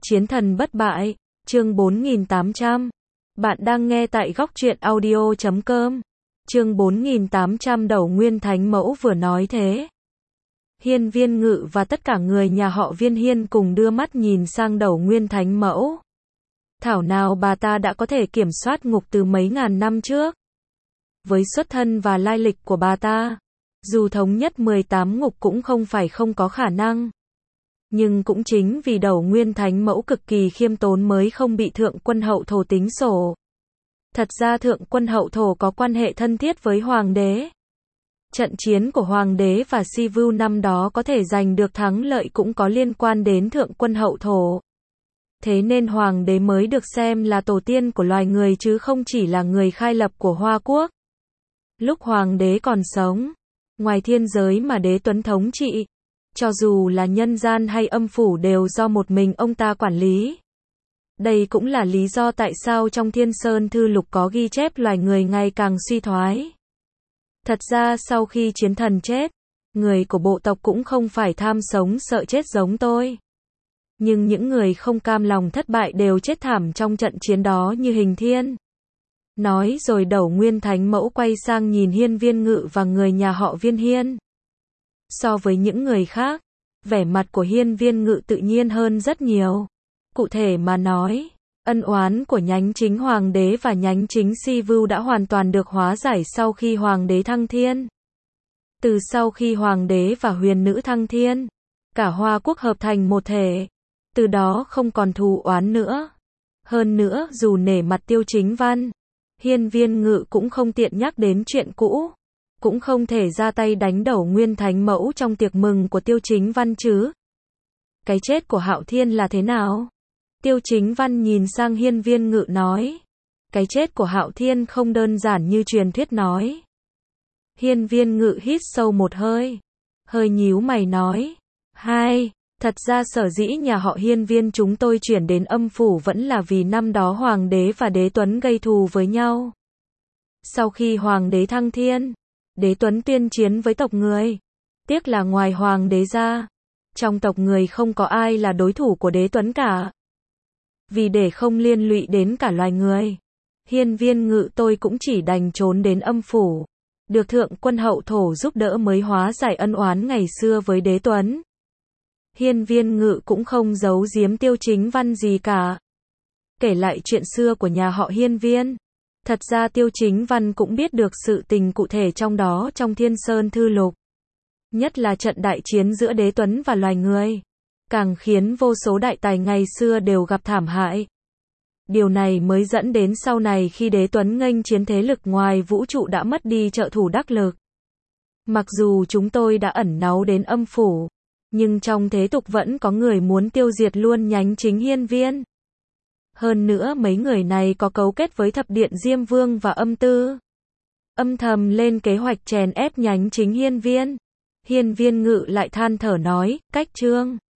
Chiến thần bất bại, chương 4800. Bạn đang nghe tại góc truyện audio.com. Chương 4800 Đầu Nguyên Thánh Mẫu vừa nói thế. Hiên Viên Ngự và tất cả người nhà họ Viên Hiên cùng đưa mắt nhìn sang Đầu Nguyên Thánh Mẫu. Thảo nào bà ta đã có thể kiểm soát ngục từ mấy ngàn năm trước. Với xuất thân và lai lịch của bà ta, dù thống nhất 18 ngục cũng không phải không có khả năng. Nhưng cũng chính vì Đầu Nguyên Thánh Mẫu cực kỳ khiêm tốn mới không bị Thượng Quân Hậu Thổ tính sổ. Thật ra Thượng Quân Hậu Thổ có quan hệ thân thiết với Hoàng đế. Trận chiến của Hoàng đế và Si Vưu năm đó có thể giành được thắng lợi cũng có liên quan đến Thượng Quân Hậu Thổ. Thế nên Hoàng đế mới được xem là tổ tiên của loài người chứ không chỉ là người khai lập của Hoa Quốc. Lúc Hoàng đế còn sống, ngoài thiên giới mà Đế Tuấn thống trị, cho dù là nhân gian hay âm phủ đều do một mình ông ta quản lý. Đây cũng là lý do tại sao trong Thiên Sơn Thư Lục có ghi chép loài người ngày càng suy thoái. Thật ra sau khi chiến thần chết, người của bộ tộc cũng không phải tham sống sợ chết giống tôi. Nhưng những người không cam lòng thất bại đều chết thảm trong trận chiến đó như Hình Thiên. Nói rồi Đầu Nguyên Thánh Mẫu quay sang nhìn Hiên Viên Ngự và người nhà họ Viên Hiên. So với những người khác, vẻ mặt của Hiên Viên Ngự tự nhiên hơn rất nhiều. Cụ thể mà nói, ân oán của nhánh chính Hoàng đế và nhánh chính Si Vưu đã hoàn toàn được hóa giải sau khi Hoàng đế thăng thiên. Từ sau khi Hoàng đế và Huyền Nữ thăng thiên, cả Hoa Quốc hợp thành một thể. Từ đó không còn thù oán nữa. Hơn nữa, dù nể mặt Tiêu Chính Văn, Hiên Viên Ngự cũng không tiện nhắc đến chuyện cũ. Cũng không thể ra tay đánh Đầu Nguyên Thánh Mẫu trong tiệc mừng của Tiêu Chính Văn chứ. Cái chết của Hạo Thiên là thế nào? Tiêu Chính Văn nhìn sang Hiên Viên Ngự nói. Cái chết của Hạo Thiên không đơn giản như truyền thuyết nói. Hiên Viên Ngự hít sâu một hơi. Hơi nhíu mày nói. Thật ra sở dĩ nhà họ Hiên Viên chúng tôi chuyển đến âm phủ vẫn là vì năm đó Hoàng đế và Đế Tuấn gây thù với nhau. Sau khi Hoàng đế thăng thiên, Đế Tuấn tuyên chiến với tộc người. Tiếc là ngoài Hoàng đế ra, trong tộc người không có ai là đối thủ của Đế Tuấn cả. Vì để không liên lụy đến cả loài người, Hiên Viên Ngự tôi cũng chỉ đành trốn đến âm phủ. Được Thượng Quân Hậu Thổ giúp đỡ mới hóa giải ân oán ngày xưa với Đế Tuấn. Hiên Viên Ngự cũng không giấu giếm Tiêu Chính Văn gì cả. Kể lại chuyện xưa của nhà họ Hiên Viên. Thật ra Tiêu Chính Văn cũng biết được sự tình cụ thể trong đó trong Thiên Sơn Thư Lục. Nhất là trận đại chiến giữa Đế Tuấn và loài người. Càng khiến vô số đại tài ngày xưa đều gặp thảm hại. Điều này mới dẫn đến sau này khi Đế Tuấn nghênh chiến thế lực ngoài vũ trụ đã mất đi trợ thủ đắc lực. Mặc dù chúng tôi đã ẩn náu đến âm phủ, nhưng trong thế tục vẫn có người muốn tiêu diệt luôn nhánh chính Hiên Viên. Hơn nữa mấy người này có cấu kết với Thập Điện Diêm Vương và Âm Tư. Âm thầm lên kế hoạch chèn ép nhánh chính Hiên Viên. Hiên Viên Ngự lại than thở nói, cách Trương